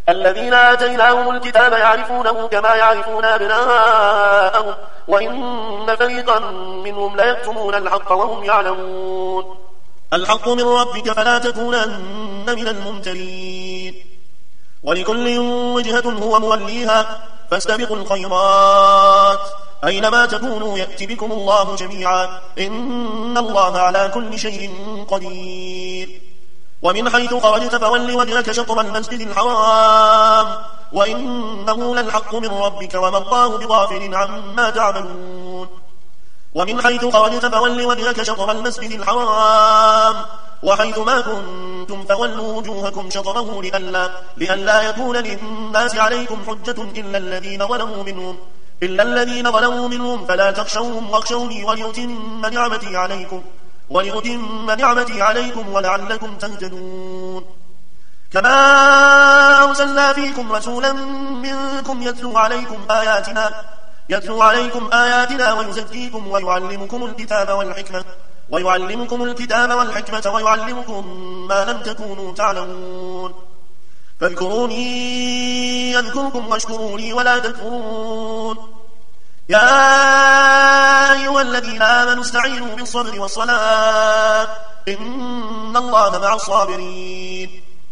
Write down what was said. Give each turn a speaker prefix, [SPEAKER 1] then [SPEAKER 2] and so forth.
[SPEAKER 1] الذين آتيناهم الكتاب يعرفونه كما يعرفون أبناءهم وإن فريقا منهم ليكتمون الحق وهم يعلمون. الحق من ربك فلا تكونن من الممترين. ولكل وجهة هو موليها فاستبقوا الخيرات أينما تكونوا يأتي بكم الله جميعا إن الله على كل شيء قدير. ومن حيث خرجت فول وجهك شطر المسجد الحرام وإنه للحق من ربك وما الله بغافل عما تعملون. ومن حيث خرجت فول وجهك شطر المسجد الحرام وحيث ما كنتم فولوا وجوهكم شطره لئلا يكون للناس عليكم حجة إلا الذين ظلموا منهم فلا تخشوهم واخشوني ولأتم نعمتي عليكم ولعلكم تهتدون. كما أرسلنا فيكم رسولا منكم يتلو عليكم آياتنا ويزكيكم ويعلمكم الكتاب والحكمة ويعلمكم ما لم تكونوا تعلمون. فاذكروني أذكركم واشكروا لي ولا تكفرون. يا أيها الذين آمنوا استعينوا بالصبر والصلاة إن الله مع الصابرين.